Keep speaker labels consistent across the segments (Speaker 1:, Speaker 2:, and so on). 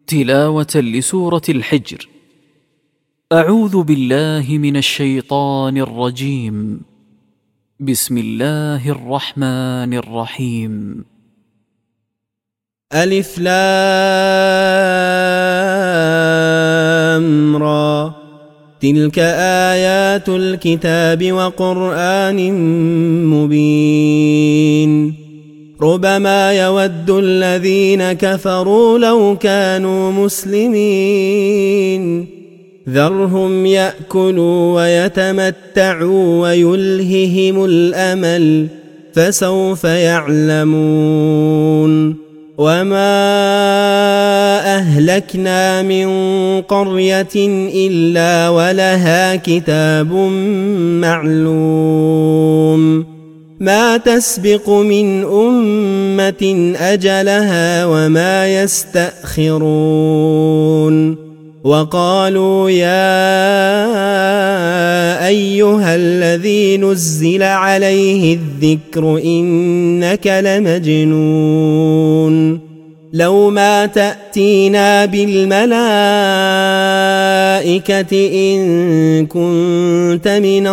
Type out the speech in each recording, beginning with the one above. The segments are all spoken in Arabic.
Speaker 1: تلاوة لسورة الحجر. أعوذ بالله من الشيطان الرجيم. بسم الله الرحمن الرحيم.
Speaker 2: ألف لام را، تلك آيات الكتاب وقرآن مبين. ربما يود الذين كفروا لو كانوا مسلمين، ذرهم يأكلوا ويتمتعوا ويلههم الأمل، فسوف يعلمون. وما أهلكنا من قرية إلا ولها كتاب معلوم، ما تسبق من أمة أجلها وما يستأخرون. وقالوا يا أيها الذي نزل عليه الذكر إنك لمجنون، لو ما تأتينا بالملائكة إن كنت من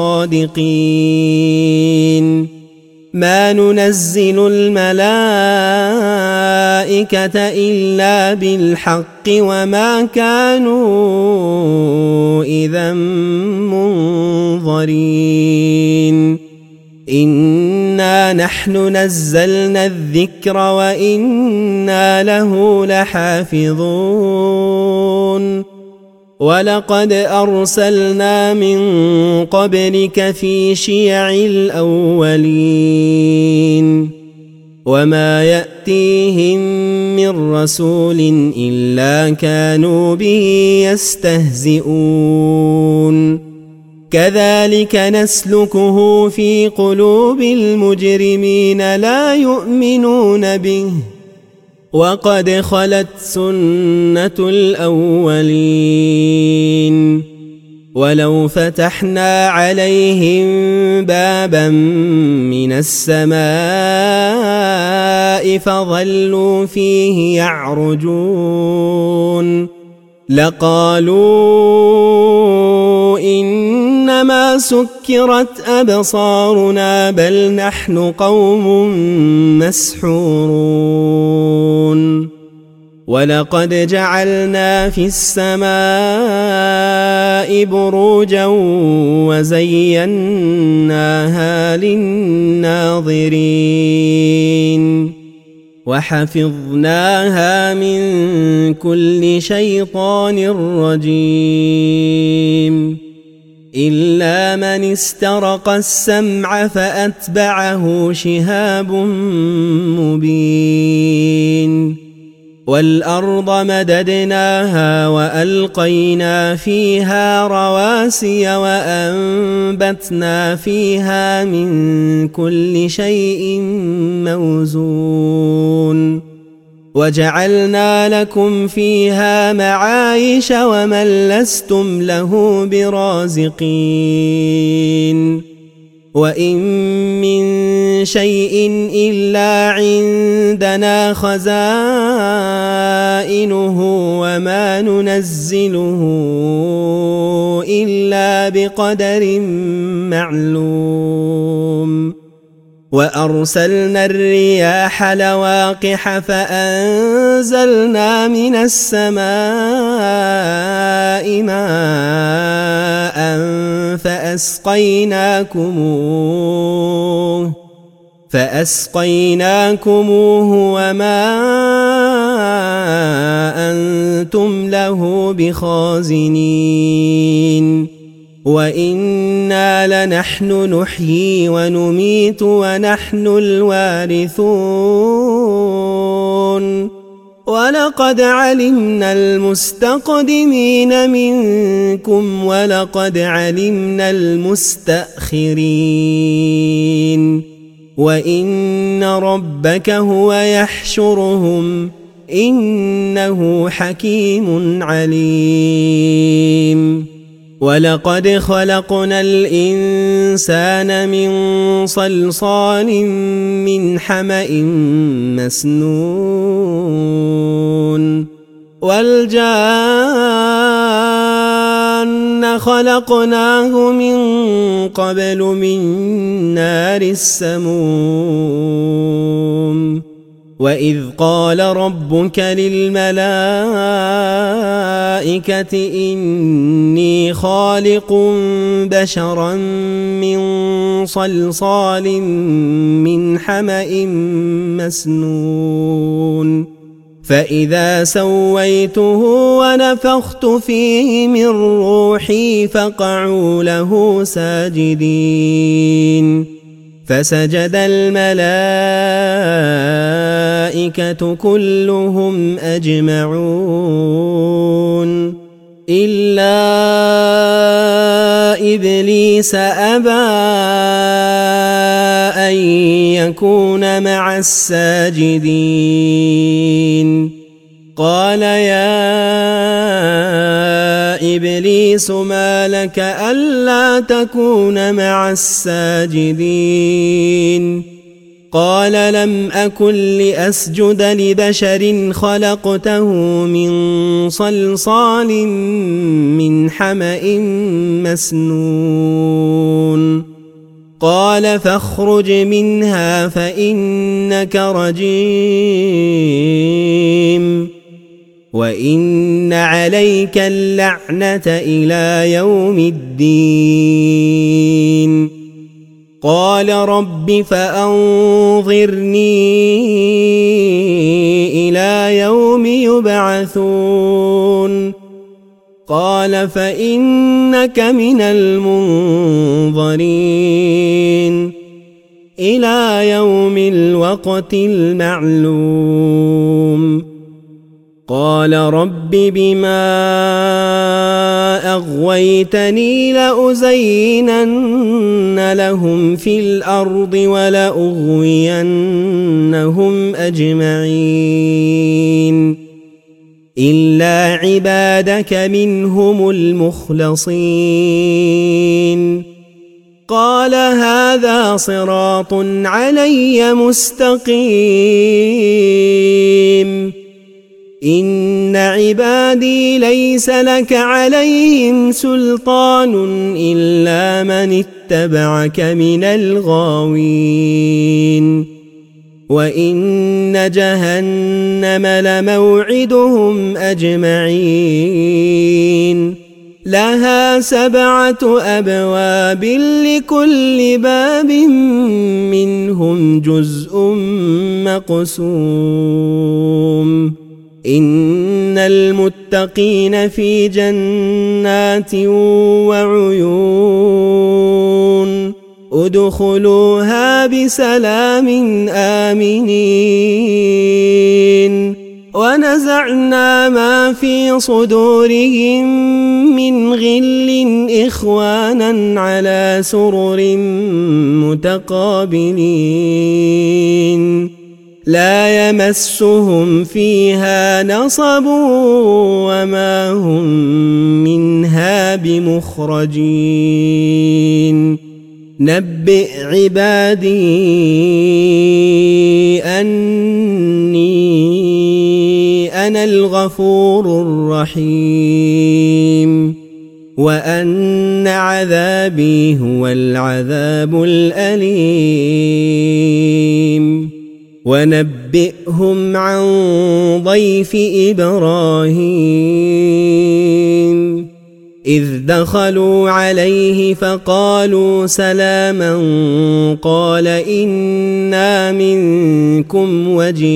Speaker 2: الصادقين، ما ننزل الملائكة إلا بالحق وما كانوا إذا منظرين. إنا نحن نزلنا الذكر وإنا له لحافظون. ولقد أرسلنا من قبلك في شيع الأولين، وما يأتيهم من رسول إلا كانوا به يستهزئون. كذلك نسلكه في قلوب المجرمين لا يؤمنون به، وقد خلت سنة الأولين. ولو فتحنا عليهم بابا من السماء فظلوا فيه يعرجون لقالوا إنما سكرت أبصارنا بل نحن قوم مسحورون. ولقد جعلنا في السماء بروجا وزيناها للناظرين، وحفظناها من كل شيطان رجيم، إلا من استرق السمع فأتبعه شهاب مبين. والأرض مددناها وألقينا فيها رواسي وأنبتنا فيها من كل شيء موزون، وجعلنا لكم فيها معايش ومن لستم له برازقين. وإن من شيء إلا عندنا خزائنه وما ننزله إلا بقدر معلوم. وأرسلنا الرياح لواقح فأنزلنا من السماء ماء فأسقيناكموه وما أنتم له بخازنين. وإنا لنحن نحيي ونميت ونحن الوارثون. ولقد علمنا المستقدمين منكم ولقد علمنا المستأخرين. وإن ربك هو يحشرهم إنه حكيم عليم. ولقد خلقنا الإنسان من صلصال من حمأ مسنون والجان خلقناه من قبل من نار السموم وإذ قال ربك للملائكة إني خالق بشرا من صلصال من حمأ مسنون فإذا سويته ونفخت فيه من روحي فقعوا له ساجدين فسجد الملائكة كلهم أجمعون إلا إبليس أبى أن يكون مع الساجدين قال يا إبليس ما لك ألا تكون مع الساجدين قال لم أكن لأسجد لبشر خلقته من صلصال من حمأ مسنون قال فاخرج منها فإنك رجيم وإن عليك اللعنة إلى يوم الدين قال رب فأنظرني إلى يوم يبعثون قال فإنك من المنظرين إلى يوم الوقت المعلوم قال رب بما أغويتني لأزينن لهم في الأرض ولأغوينهم أجمعين إلا عبادك منهم المخلصين قال هذا صراط علي مستقيم إن عبادي ليس لك عليهم سلطان إلا من اتبعك من الغاوين وإن جهنم لموعدهم أجمعين لها 7 أبواب لكل باب منهم جزء مقسوم إن المتقين في جنات وعيون ادخلوها بسلام آمنين ونزعنا ما في صدورهم من غل إخوانا على سرر متقابلين لا يمسهم فيها نصب وما هم منها بمخرجين نبئ عبادي أني أنا الغفور الرحيم وأن عذابي هو العذاب الأليم ونبئهم عن ضيف إبراهيم إذ دخلوا عليه فقالوا سلاما قال إنا منكم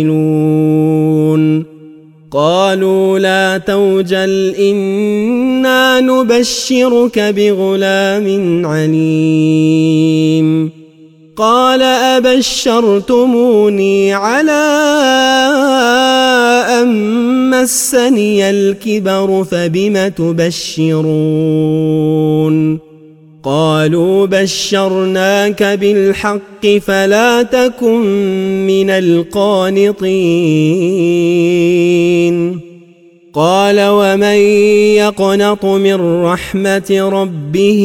Speaker 2: وجلون قالوا لا توجل إنا نبشرك بغلام عليم قال أبشرتموني على أن مسني الكبر فبم تبشرون قالوا بشرناك بالحق فلا تكن من القانطين قال ومن يقنط من رحمة ربه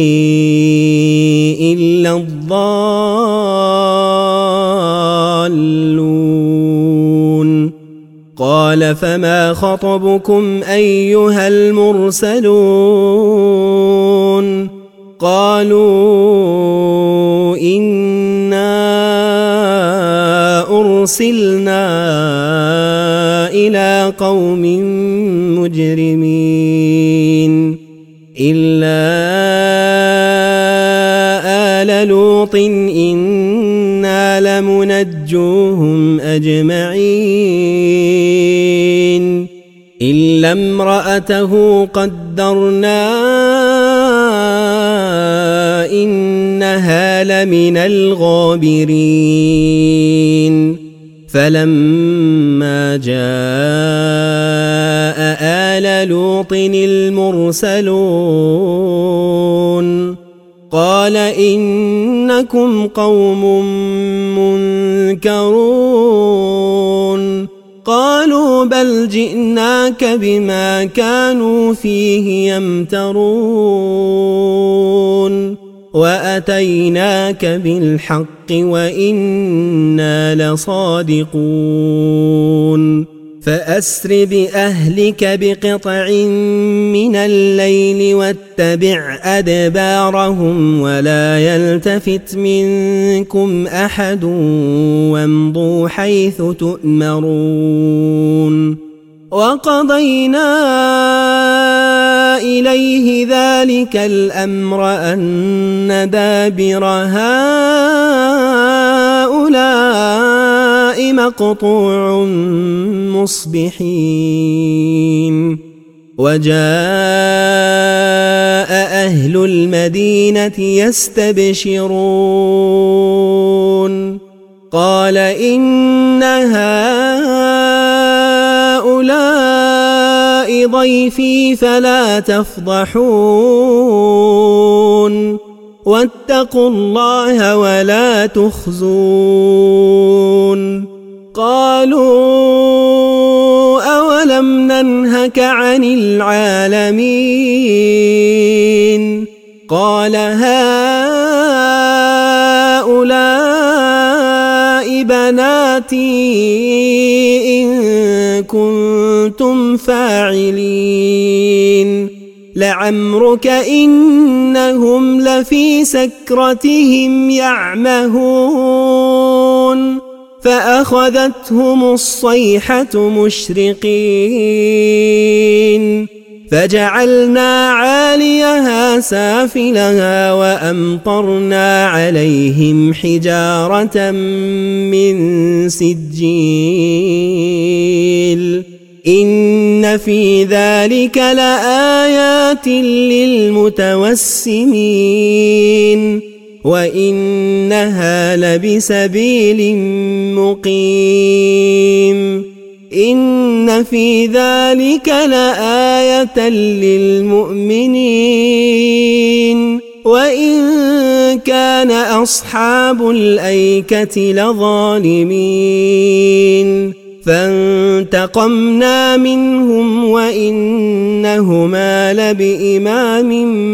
Speaker 2: إلا الضالون قال فما خطبكم أيها المرسلون قالوا إنا أرسلنا إلى قوم مجرمين إلا آل لوط إنا لمنجوهم أجمعين إلا امرأته قدرنا إنها لمن الغابرين فلما جاء آل لوط المرسلون قال إنكم قوم منكرون قالوا بل جئناك بما كانوا فيه يمترون وأتيناك بالحق وإنا لصادقون فأسر بأهلك بقطع من الليل واتبع أدبارهم ولا يلتفت منكم أحد وامضوا حيث تؤمرون وقضينا إليه ذلك الأمر أن دابر هؤلاء مقطوع مصبحين وجاء أهل المدينة يستبشرون قال إن هؤلاء ضيفي فلا تفضحون واتقوا الله ولا تخزون قالوا أولم ننهك عن العالمين قال هؤلاء بناتي إن كنتم فاعلين لعمرك إنهم لفي سكرتهم يعمهون فأخذتهم الصيحة مشرقين فجعلنا عاليها سافلها وأمطرنا عليهم حجارة من سجيل إن في ذلك لآيات للمتوسمين وإنها لبسبيل مقيم إن في ذلك لآية للمؤمنين وإن كان أصحاب الأيكة لظالمين فانتقمنا منهم وإنهما لبإمام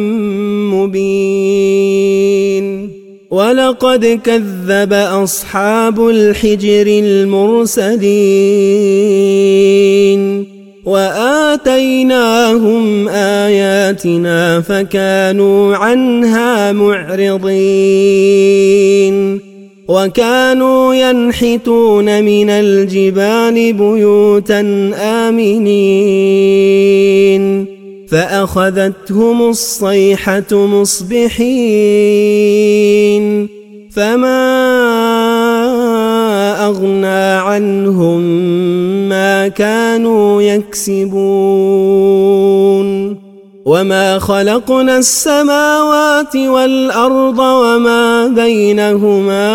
Speaker 2: مبين ولقد كذب أصحاب الحجر المرسلين وآتيناهم آياتنا فكانوا عنها معرضين وكانوا ينحتون من الجبال بيوتا آمنين فأخذتهم الصيحة مصبحين فما أغنى عنهم ما كانوا يكسبون وما خلقنا السماوات والأرض وما بينهما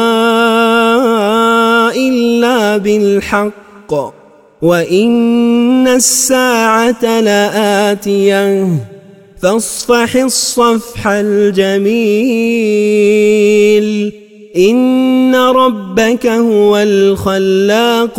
Speaker 2: إلا بالحق وإن الساعة لآتية فاصفح الصفح الجميل إن ربك هو الخلاق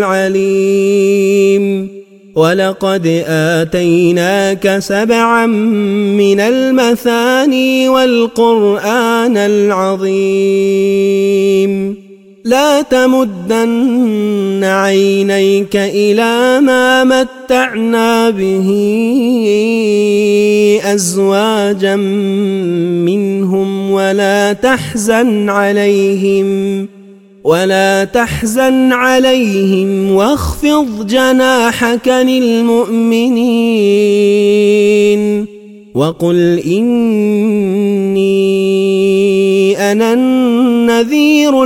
Speaker 2: العليم ولقد آتيناك 7 من المثاني والقرآن العظيم لا تمدن عينيك إلى ما متعنا به أزواجا منهم ولا تحزن عليهم واخفض جناحك للمؤمنين وقل إني أنا النذير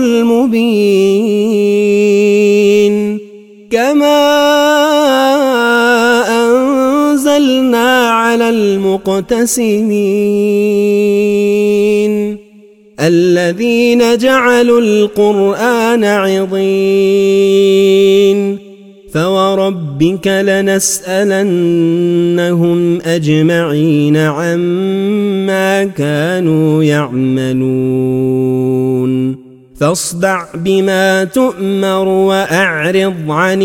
Speaker 2: المبين كما أنزلنا على المقتسمين الذين جعلوا القرآن عضين فوربك لنسألنهم أجمعين عما كانوا يعملون فاصدع بما تؤمر وأعرض عن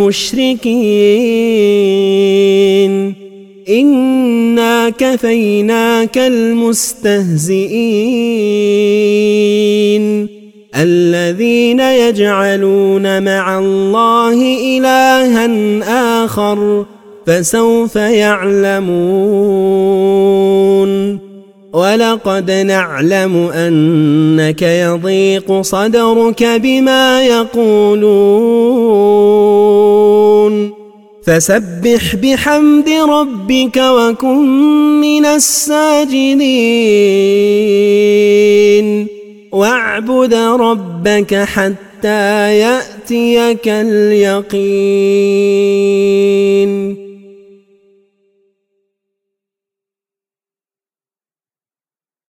Speaker 2: المشركين إنا كفيناك المستهزئين الذين يجعلون مع الله إلها آخر فسوف يعلمون ولقد نعلم أنك يضيق صدرك بما يقولون فسبح بحمد ربك وكن من الساجدين واعبد ربك حتى يأتيك اليقين